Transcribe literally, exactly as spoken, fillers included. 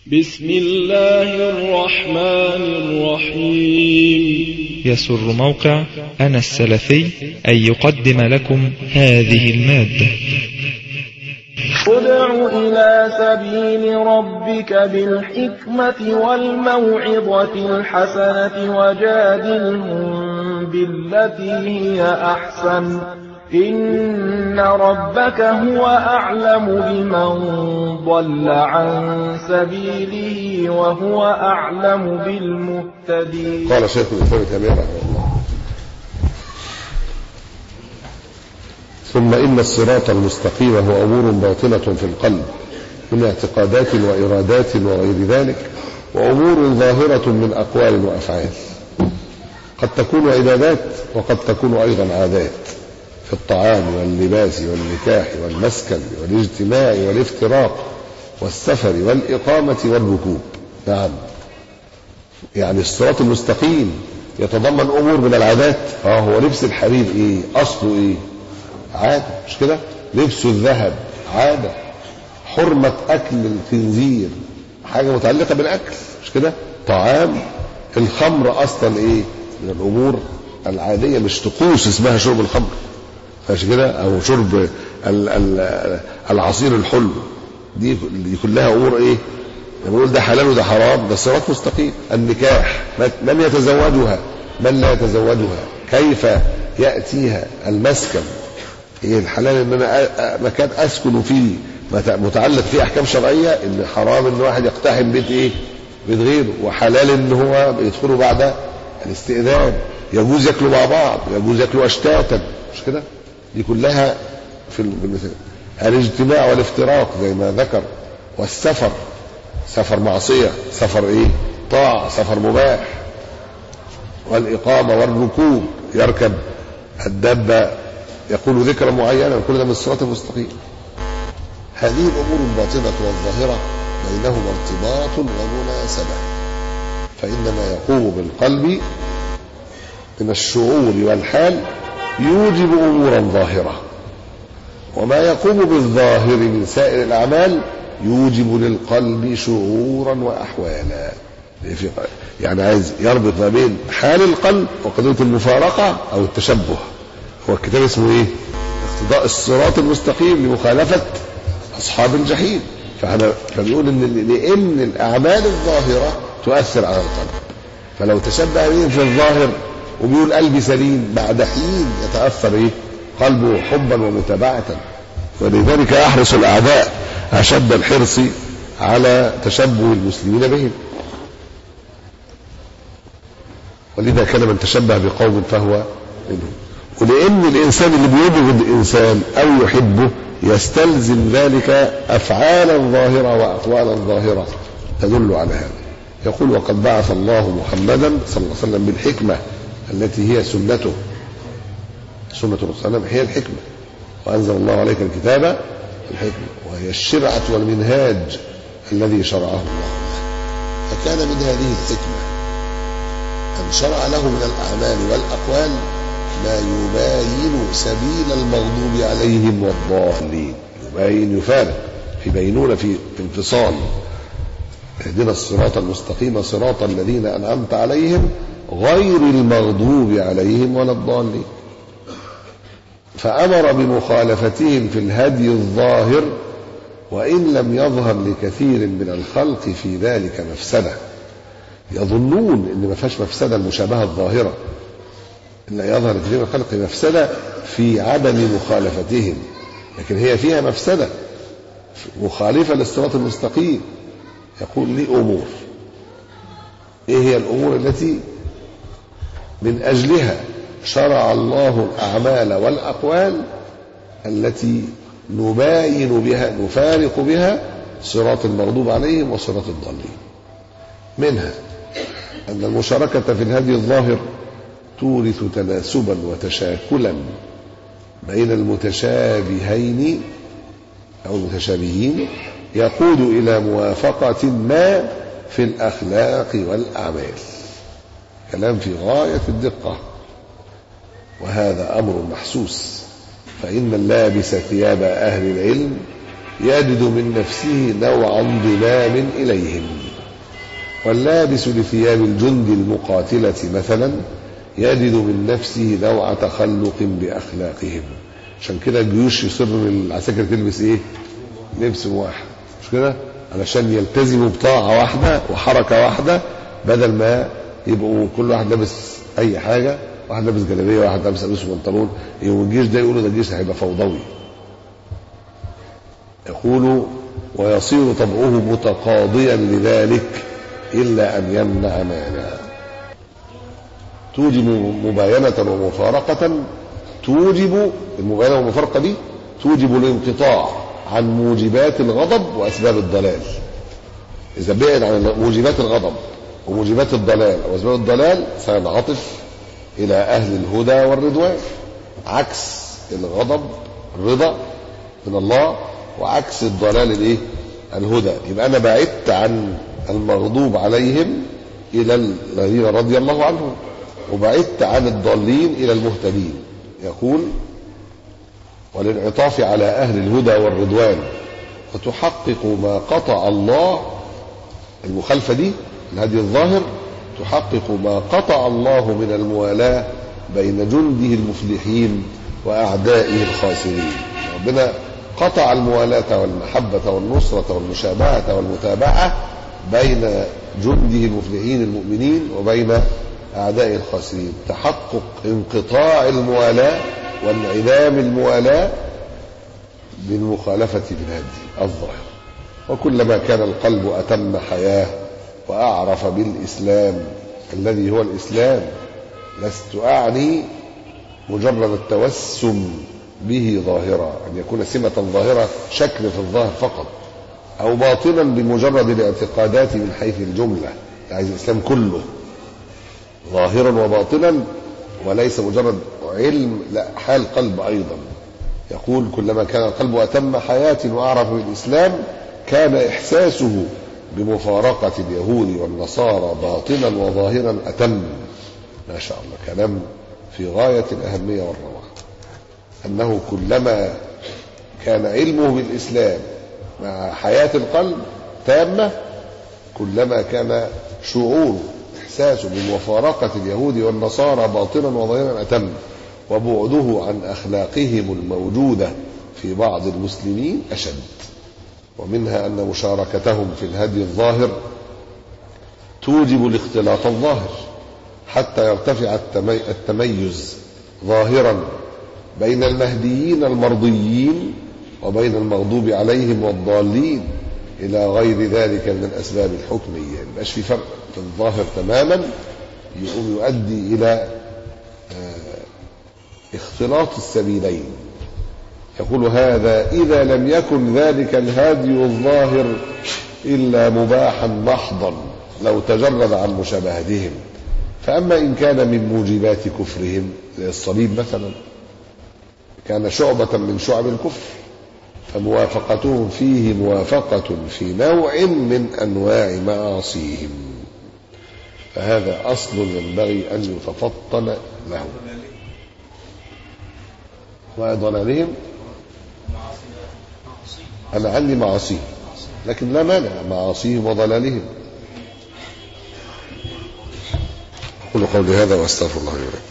بسم الله الرحمن الرحيم. يسر موقع أنا السلفي أن يقدم لكم هذه المادة. ادع إلى سبيل ربك بالحكمة والموعظة الحسنة وجادلهم بالتي هي أحسن إن ربك هو أعلم بمن ضل عن سبيله وهو أعلم بالمهتدين. قال شيخ الإسلام تيمية رحمه الله: ثم إن الصراط المستقيم هو أمور باطنة في القلب من اعتقادات وإرادات وغير ذلك، وأمور ظاهرة من أقوال وأفعال، قد تكون عبادات وقد تكون أيضا عادات، في الطعام واللباس والنكاح والمسكن والاجتماع والافتراق والسفر والإقامة والركوب. نعم، يعني الصراط المستقيم يتضمن أمور من العادات. اه هو لبس الحرير ايه أصله ايه؟ عادة، مش كده؟ لبس الذهب عادة. حرمة أكل الخنزير حاجة متعلقة بالأكل، مش كده؟ طعام. الخمر أصلا ايه؟ من الأمور العادية، مش طقوس اسمها شرب الخمر، مش كده؟ أو شرب العصير الحلو، دي كلها أمور ايه؟ نقول ده حلال وده حرام، ده صراط مستقيم. النكاح من يتزوجها من لا يتزوجها، كيف يأتيها. المسكن ايه الحلال؟ ان انا مكان اسكن فيه متعلق فيه احكام شرعيه، ان حرام ان واحد يقتحم بيت ايه؟ بيت غيره، وحلال ان هو يدخلوا بعد الاستئذان. يجوز ياكلوا مع بعض، يجوز ياكلوا اشتاتا، مش كده؟ دي كلها في المثال. الاجتماع والافتراق زي ما ذكر، والسفر، سفر معصيه، سفر ايه؟ طاعه، سفر مباح، والاقامه والركوب، يركب الدابه يقول ذكرا معينا، كل ده من الصراط المستقيم. هذه الأمور الباطنة والظاهرة بينهما ارتباط ومناسبة، فإن ما يقوم بالقلب من الشعور والحال يوجب أمورا ظاهرة، وما يقوم بالظاهر من سائر الأعمال يوجب للقلب شعورا وأحوالا. يعني عايز يربط ما بين حال القلب وقضية المفارقة أو التشبه. هو الكتاب اسمه ايه؟ اقتضاء الصراط المستقيم لمخالفة أصحاب الجحيم. فأنا فبيقول إن لأن الأعمال الظاهرة تؤثر على القلب، فلو تشبه بهم في الظاهر وبيقول قلبي سليم، بعد حين يتأثر ايه؟ قلبه حبا ومتابعة. ولذلك يحرص الأعداء أشد الحرص على تشبه المسلمين بهم، ولذا كان من تشبه بقوم فهو منهم. ولأن الإنسان اللي بيبغض الإنسان أو يحبه يستلزم ذلك أفعالا ظاهرة وأقوالا ظاهرة تدل على هذا. يقول: وقد بعث الله محمدا صلى الله عليه وسلم بالحكمة التي هي سنته، سنة الرسول صلى الله عليه وسلم هي الحكمة، وأنزل الله عليك الكتاب الحكمة، وهي الشرعة والمنهاج الذي شرعه الله. فكان من هذه الحكمة أن شرع له من الأعمال والأقوال ما يباين سبيل المغضوب عليهم والضالين. يباين، يفارق، في بينونة، في انفصال. اهدنا الصراط المستقيم صراط الذين أنعمت عليهم غير المغضوب عليهم ولا الضالين. فأمر بمخالفتهم في الهدي الظاهر، وإن لم يظهر لكثير من الخلق في ذلك مفسدة. يظنون إن ما فيهاش مفسدة المشابهة الظاهرة، لا يظهر كثير من الخلق مفسدة في عدم مخالفتهم، لكن هي فيها مفسدة مخالفة للصراط المستقيم. يقول لي أمور، إيه هي الأمور التي من أجلها شرع الله الأعمال والأقوال التي نباين بها، نفارق بها صراط المغضوب عليهم وصراط الضالين. منها أن المشاركة في الهدي الظاهر تورث تناسبا وتشاكلا بين المتشابهين أو المتشابهين، يقود إلى موافقة ما في الأخلاق والأعمال. كلام في غاية الدقة، وهذا أمر محسوس. فإن اللابس ثياب أهل العلم يجد من نفسه نوع انضمام إليهم. واللابس لثياب الجند المقاتلة مثلا يجد من نفسه نوع تخلق بأخلاقهم. عشان كده الجيوش يصر العساكر تلبس ايه؟ لبس واحد، مش كده؟ علشان يلتزموا بطاعة واحدة وحركة واحدة، بدل ما يبقوا كل واحد لابس اي حاجة، واحد لابس جلابية واحد لابس قميص وبنطلون، يوم الجيش ده يقولوا ده الجيش هيبقى فوضوي. يقول ويصير طبعه متقاضيا لذلك إلا أن يمنع مانع. توجب مباينة ومفارقة، توجب المباينة والمفارقة دي توجب الانقطاع عن موجبات الغضب وأسباب الضلال. إذا بعد عن موجبات الغضب وموجبات الضلال أو أسباب الضلال سينعطف إلى أهل الهدى والرضوان، عكس الغضب الرضا من الله، وعكس الضلال الايه؟ الهدى. يبقى أنا بعدت عن المغضوب عليهم إلى الذين رضي الله عنهم، وبعدت عن الضالين إلى المهتدين. يقول والانعطاف على أهل الهدى والرضوان وتحقق ما قطع الله، المخالفة دي الهدي الظاهر تحقق ما قطع الله من الموالاة بين جنده المفلحين وأعدائه الخاسرين. ربنا قطع الموالاة والمحبة والنصرة والمشابهة والمتابعة بين جنده المفلحين المؤمنين وبين أعدائه الخاسرين. تحقق انقطاع الموالاة وانعدام الموالاة بالمخالفة بالهدي الظاهر. وكلما كان القلب أتم حياة وأعرف بالإسلام الذي هو الإسلام، لست أعني مجرد التوسم به ظاهرة، أن يكون سمة ظاهرة شكل في الظاهر فقط، أو باطنا بمجرد الاعتقادات من حيث الجملة، عايز الإسلام كله ظاهرا وباطنا وليس مجرد علم، لا حال قلب أيضا. يقول كلما كان القلب أتم حياة وأعرف بالإسلام كان إحساسه بمفارقة اليهود والنصارى باطنا وظاهرا أتم. ما شاء الله، كلام في غاية الأهمية والروعة. أنه كلما كان علمه بالإسلام مع حياة القلب تامة، كلما كان شعور إحساسه بمفارقة اليهود والنصارى باطنا وظاهرا أتم، وبعده عن أخلاقهم الموجودة في بعض المسلمين أشد. ومنها أن مشاركتهم في الهدي الظاهر توجب الاختلاط الظاهر حتى يرتفع التميز ظاهرا بين المهديين المرضيين وبين المغضوب عليهم والضالين إلى غير ذلك من الأسباب الحكمية. مبقاش في فرق في الظاهر تماما يقوم يؤدي إلى اختلاط السبيلين. يقول هذا إذا لم يكن ذلك الهادي الظاهر إلا مباحا محضا لو تجرد عن مشابهتهم. فأما إن كان من موجبات كفرهم زي الصليب مثلا، كان شعبة من شعب الكفر، فموافقتهم فيه موافقة في نوع من أنواع معاصيهم، فهذا أصل ينبغي أن يتفطن له. وضلالهم أنا عندي معاصيهم، لكن لا مانع معاصيهم وضلالهم. أقول قولي هذا وأستغفر الله لي ولكم.